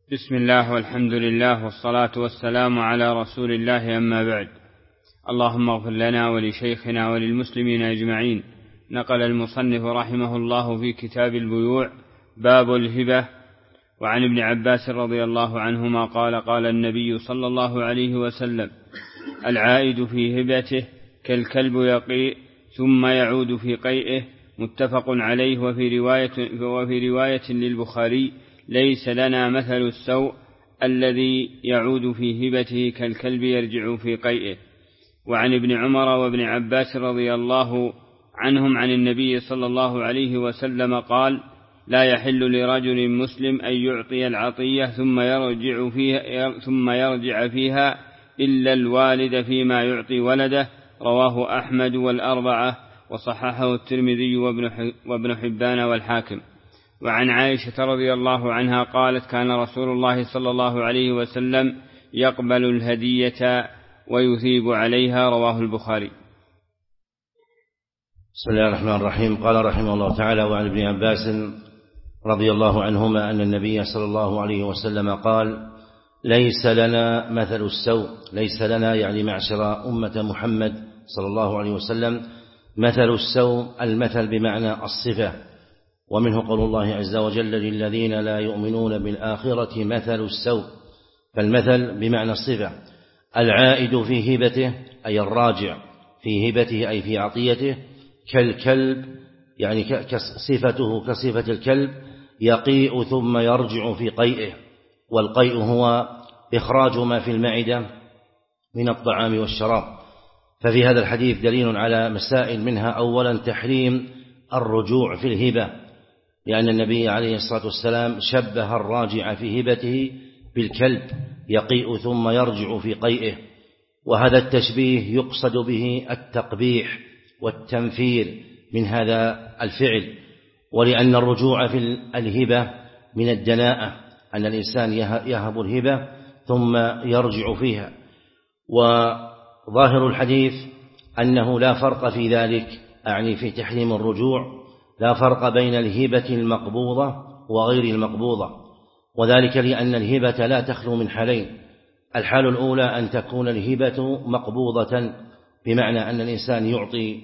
بسم الله والحمد لله والصلاة والسلام على رسول الله، أما بعد. اللهم اغفر لنا ولشيخنا وللمسلمين أجمعين. نقل المصنف رحمه الله في كتاب البيوع باب الهبة. وعن ابن عباس رضي الله عنهما قال قال النبي صلى الله عليه وسلم: العائد في هبته كالكلب يقيء ثم يعود في قيئه. متفق عليه. وفي رواية للبخاري: ليس لنا مثل السوء الذي يعود في هبته كالكلب يرجع في قيئه. وعن ابن عمر وابن عباس رضي الله عنهم عن النبي صلى الله عليه وسلم قال: لا يحل لرجل مسلم أن يعطي العطية ثم يرجع فيها إلا الوالد فيما يعطي ولده. رواه أحمد والأربعة، وصححه الترمذي وابن حبان والحاكم. وعن عائشة رضي الله عنها قالت: كان رسول الله صلى الله عليه وسلم يقبل الهدية ويثيب عليها. رواه البخاري. بسم الله الرحمن الرحيم. قال رحمه الله تعالى: وعن ابن عباس رضي الله عنهما أن النبي صلى الله عليه وسلم قال: ليس لنا مثل السوء. ليس لنا يعني معشر أمة محمد صلى الله عليه وسلم مثل السوء، المثل بمعنى الصفة، ومنه قول الله عز وجل: للذين لا يؤمنون بالآخرة مثل السوء، فالمثل بمعنى الصفة. العائد في هبته أي الراجع في هبته أي في عطيته، كالكلب يعني صفته كصفة الكلب، يقيء ثم يرجع في قيئه. والقيء هو إخراج ما في المعدة من الطعام والشراب. ففي هذا الحديث دليل على مسائل، منها أولا تحريم الرجوع في الهبة، لأن النبي عليه الصلاة والسلام شبه الراجع في هبته بالكلب يقيء ثم يرجع في قيئه، وهذا التشبيه يقصد به التقبيح والتنفير من هذا الفعل. ولأن الرجوع في الهبة من الدناءة، أن الإنسان يهب الهبة ثم يرجع فيها. وظاهر الحديث أنه لا فرق في ذلك، أعني في تحريم الرجوع لا فرق بين الهبة المقبوضة وغير المقبوضة، وذلك لأن الهبة لا تخلو من حالين: الحال الأولى أن تكون الهبة مقبوضة، بمعنى أن الإنسان يعطي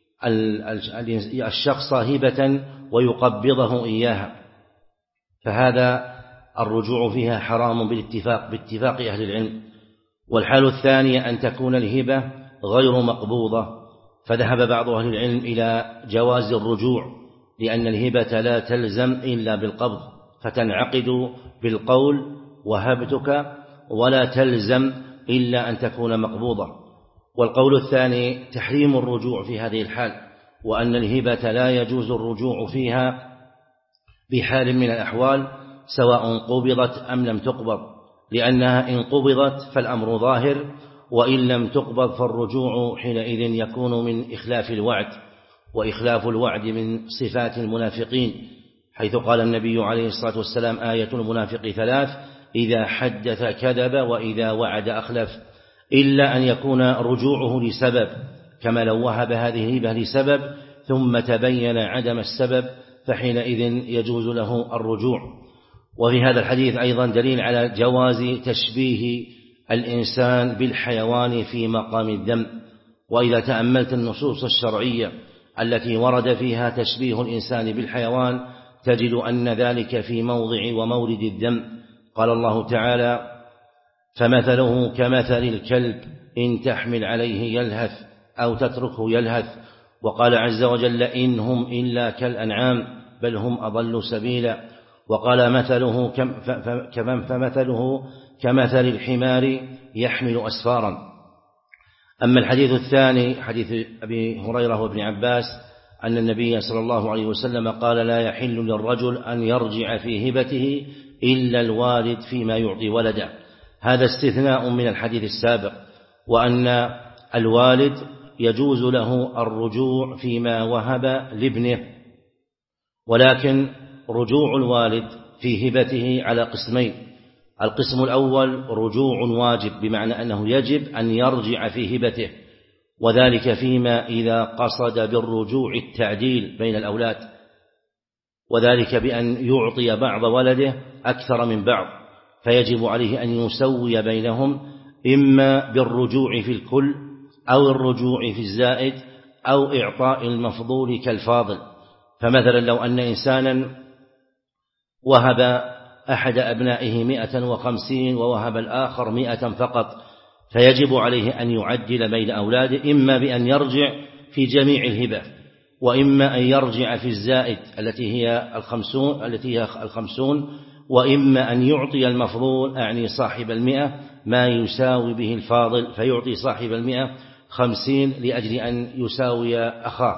الشخص هبة ويقبضه إياها، فهذا الرجوع فيها حرام باتفاق أهل العلم. والحال الثانية أن تكون الهبة غير مقبوضة، فذهب بعض أهل العلم إلى جواز الرجوع، لأن الهبة لا تلزم إلا بالقبض، فتنعقد بالقول وهبتك، ولا تلزم إلا أن تكون مقبوضة. والقول الثاني تحريم الرجوع في هذه الحال، وأن الهبة لا يجوز الرجوع فيها بحال من الأحوال، سواء قبضت أم لم تقبض، لأنها إن قبضت فالأمر ظاهر، وإن لم تقبض فالرجوع حينئذ يكون من إخلاف الوعد، وإخلاف الوعد من صفات المنافقين، حيث قال النبي عليه الصلاة والسلام: آية المنافق ثلاث: إذا حدث كذب وإذا وعد أخلف. إلا أن يكون رجوعه لسبب، كما لو وهب هذه الهبة لسبب ثم تبين عدم السبب، فحينئذ يجوز له الرجوع. وفي هذا الحديث أيضا دليل على جواز تشبيه الإنسان بالحيوان في مقام الذم. وإذا تأملت النصوص الشرعية التي ورد فيها تشبيه الإنسان بالحيوان، تجد أن ذلك في موضع ومورد الذم. قال الله تعالى: فمثله كمثل الكلب إن تحمل عليه يلهث أو تتركه يلهث. وقال عز وجل: إن هم إلا كالأنعام بل هم أضل سبيلا. وقال: فمثله كمثل الحمار يحمل أسفارا. أما الحديث الثاني حديث أبي هريرة وابن عباس أن النبي صلى الله عليه وسلم قال: لا يحل للرجل أن يرجع في هبته إلا الوالد فيما يعطي ولده. هذا استثناء من الحديث السابق، وأن الوالد يجوز له الرجوع فيما وهب لابنه، ولكن رجوع الوالد في هبته على قسمين: القسم الأول رجوع واجب، بمعنى أنه يجب أن يرجع في هبته، وذلك فيما إذا قصد بالرجوع التعديل بين الأولاد، وذلك بأن يعطي بعض ولده أكثر من بعض، فيجب عليه أن يسوي بينهم، إما بالرجوع في الكل أو الرجوع في الزائد أو إعطاء المفضول كالفاضل. فمثلا لو أن إنسانا وهب أحد أبنائه 150 ووهب الآخر 100 فقط، فيجب عليه أن يعدل بين أولاده، إما بأن يرجع في جميع الهبة، وإما أن يرجع في الزائد التي هي 50، وإما أن يعطي المفضول أعني صاحب 100 ما يساوي به الفاضل، فيعطي صاحب 100 50 لأجل أن يساوي أخاه.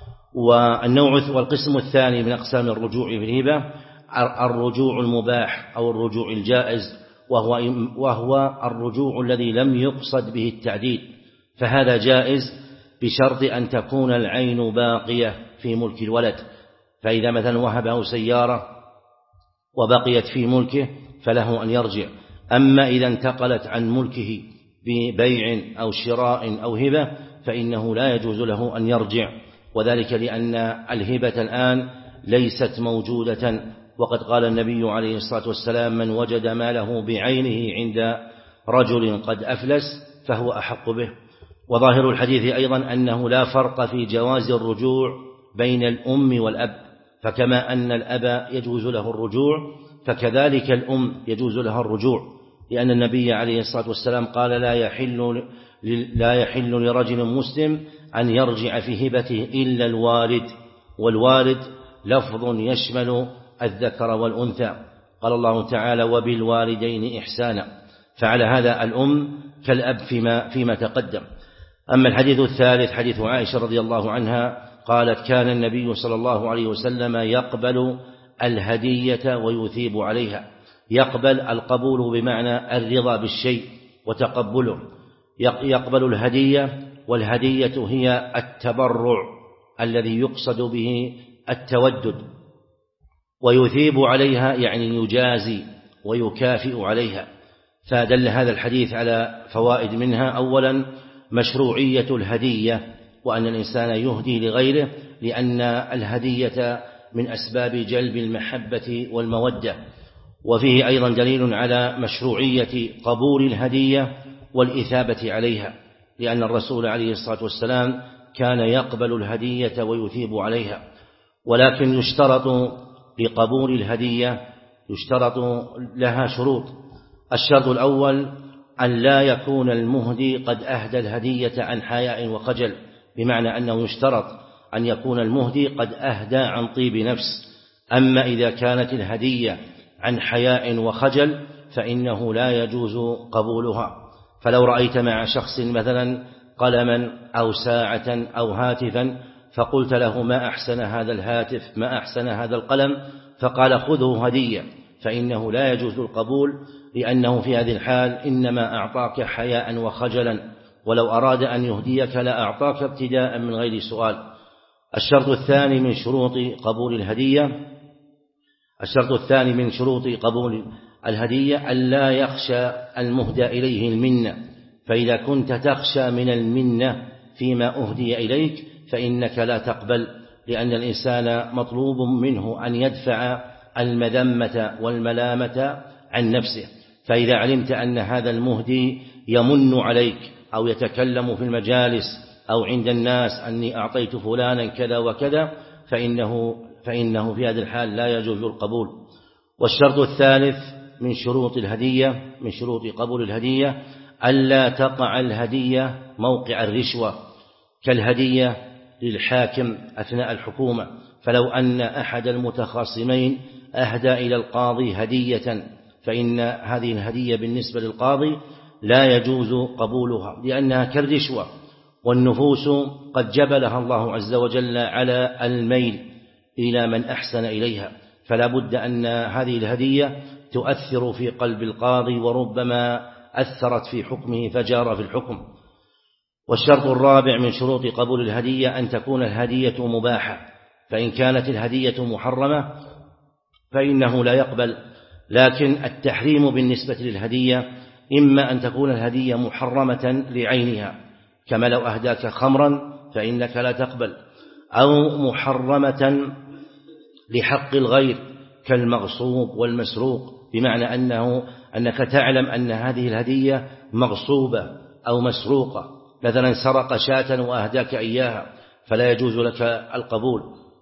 والقسم الثاني من أقسام الرجوع في الهبة الرجوع المباح أو الرجوع الجائز، وهو الرجوع الذي لم يقصد به التعديل، فهذا جائز بشرط أن تكون العين باقية في ملك الولد. فإذا مثلا وهبه سيارة وبقيت في ملكه فله أن يرجع. أما إذا انتقلت عن ملكه ببيع أو شراء أو هبة فإنه لا يجوز له أن يرجع، وذلك لأن الهبة الآن ليست موجودة. وقد قال النبي عليه الصلاة والسلام: من وجد ماله بعينه عند رجل قد أفلس فهو أحق به. وظاهر الحديث أيضا أنه لا فرق في جواز الرجوع بين الأم والأب، فكما أن الأب يجوز له الرجوع فكذلك الأم يجوز لها الرجوع، لأن النبي عليه الصلاة والسلام قال: لا يحل لرجل مسلم أن يرجع في هبته إلا الوالد، والوالد لفظ يشمل الذكر والأنثى. قال الله تعالى: وبالوالدين إحسانا، فعلى هذا الأم كالأب فيما تقدم. أما الحديث الثالث حديث عائشة رضي الله عنها قالت: كان النبي صلى الله عليه وسلم يقبل الهدية ويثيب عليها. يقبل القبول بمعنى الرضا بالشيء وتقبله، يقبل الهدية، والهدية هي التبرع الذي يقصد به التودد، ويثيب عليها يعني يجازي ويكافئ عليها. فدل هذا الحديث على فوائد منها: أولا مشروعية الهدية، وأن الإنسان يهدي لغيره، لأن الهدية من أسباب جلب المحبة والمودة. وفيه أيضا دليل على مشروعية قبول الهدية والإثابة عليها، لأن الرسول عليه الصلاة والسلام كان يقبل الهدية ويثيب عليها. ولكن يشترط لقبول الهدية لها شروط. الشرط الأول أن لا يكون المهدي قد أهدى الهدية عن حياء وخجل، بمعنى أنه يشترط أن يكون المهدي قد أهدى عن طيب نفس. أما إذا كانت الهدية عن حياء وخجل فإنه لا يجوز قبولها. فلو رأيت مع شخص مثلا قلما أو ساعة أو هاتفا فقلت له: ما أحسن هذا الهاتف، ما أحسن هذا القلم، فقال: خذه هدية، فإنه لا يجوز القبول، لأنه في هذه الحال إنما أعطاك حياء وخجلا، ولو أراد أن يهديك لا أعطاك ابتداء من غير سؤال. الشرط الثاني من شروط قبول الهدية ألا يخشى المهدى إليه المنة، فإذا كنت تخشى من المنة فيما أهدي إليك فإنك لا تقبل، لأن الإنسان مطلوب منه أن يدفع المذمة والملامة عن نفسه. فإذا علمت أن هذا المهدي يمن عليك أو يتكلم في المجالس أو عند الناس أني أعطيت فلانا كذا وكذا فإنه في هذه الحال لا يجوز القبول. والشرط الثالث من شروط قبول الهدية ألا تقع الهدية موقع الرشوة، كالهدية للحاكم أثناء الحكومة. فلو أن أحد المتخاصمين أهدى إلى القاضي هدية فإن هذه الهدية بالنسبة للقاضي لا يجوز قبولها، لأنها كالرشوة، والنفوس قد جبلها الله عز وجل على الميل إلى من أحسن إليها، فلا بد أن هذه الهدية تؤثر في قلب القاضي، وربما أثرت في حكمه فجار في الحكم. والشرط الرابع من شروط قبول الهدية أن تكون الهدية مباحة، فإن كانت الهدية محرمة فإنه لا يقبل. لكن التحريم بالنسبة للهدية إما أن تكون الهدية محرمة لعينها، كما لو أهداك خمرا فإنك لا تقبل، أو محرمة لحق الغير كالمغصوب والمسروق، بمعنى أنك تعلم أن هذه الهدية مغصوبة أو مسروقة، مثلا سرق شاة وأهداك إياها فلا يجوز لك القبول.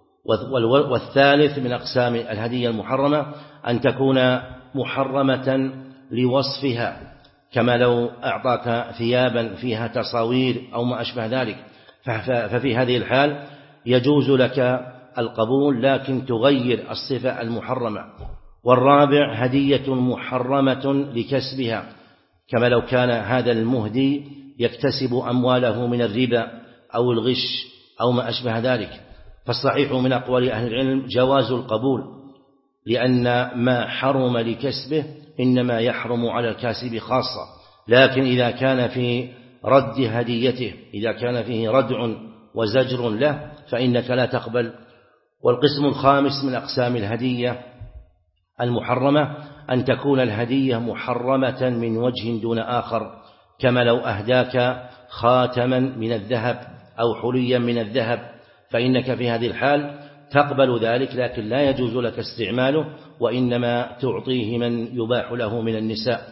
والثالث من أقسام الهدية المحرمة أن تكون محرمة لوصفها، كما لو أعطاك ثيابا فيها تصاوير أو ما أشبه ذلك، ففي هذه الحال يجوز لك القبول لكن تغير الصفة المحرمة. والرابع هدية محرمة لكسبها، كما لو كان هذا المهدي يكتسب أمواله من الربا أو الغش أو ما أشبه ذلك، فالصحيح من أقوال أهل العلم جواز القبول، لأن ما حرم لكسبه إنما يحرم على الكاسب خاصة. لكن إذا كان في رد هديته، إذا كان فيه ردع وزجر له، فإنك لا تقبل. والقسم الخامس من أقسام الهدية المحرمة أن تكون الهدية محرمة من وجه دون آخر، كما لو أهداك خاتما من الذهب أو حليا من الذهب، فإنك في هذه الحال تقبل ذلك، لكن لا يجوز لك استعماله، وإنما تعطيه من يباح له من النساء.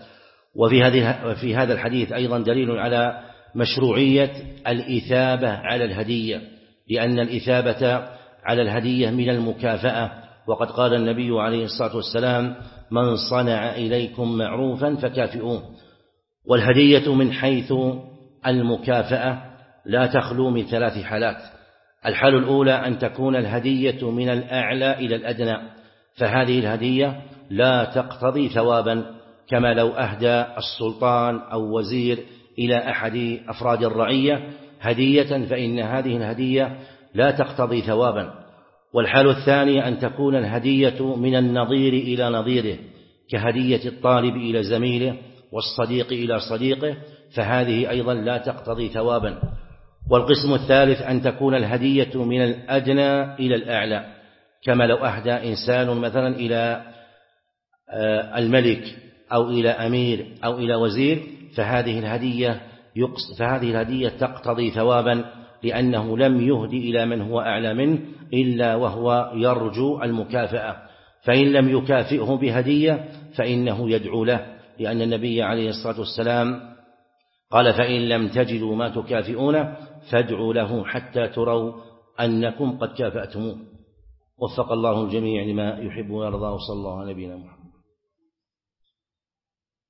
وفي هذا الحديث أيضا دليل على مشروعية الإثابة على الهدية، لأن الإثابة على الهدية من المكافأة، وقد قال النبي عليه الصلاة والسلام: من صنع إليكم معروفا فكافئوه. والهدية من حيث المكافأة لا تخلو من 3 حالات. الحال الأولى أن تكون الهدية من الأعلى إلى الأدنى، فهذه الهدية لا تقتضي ثوابا، كما لو أهدى السلطان أو وزير إلى أحد أفراد الرعية هدية، فإن هذه الهدية لا تقتضي ثوابا. والحال الثانية أن تكون الهدية من النظير إلى نظيره، كهدية الطالب إلى زميله والصديق إلى صديقه، فهذه أيضا لا تقتضي ثوابا. والقسم الثالث أن تكون الهدية من الأدنى إلى الأعلى، كما لو أهدى إنسان مثلا إلى الملك أو إلى أمير أو إلى وزير، فهذه الهدية تقتضي ثوابا، لأنه لم يهدي إلى من هو أعلى منه إلا وهو يرجو المكافأة، فإن لم يكافئه بهدية فإنه يدعو له، لأن النبي عليه الصلاة والسلام قال: فإن لم تجدوا ما تكافئونه فادعوا له حتى تروا أنكم قد كافأتموه. وفق الله الجميع لما يحب ويرضى، وصلى الله على نبينا محمد.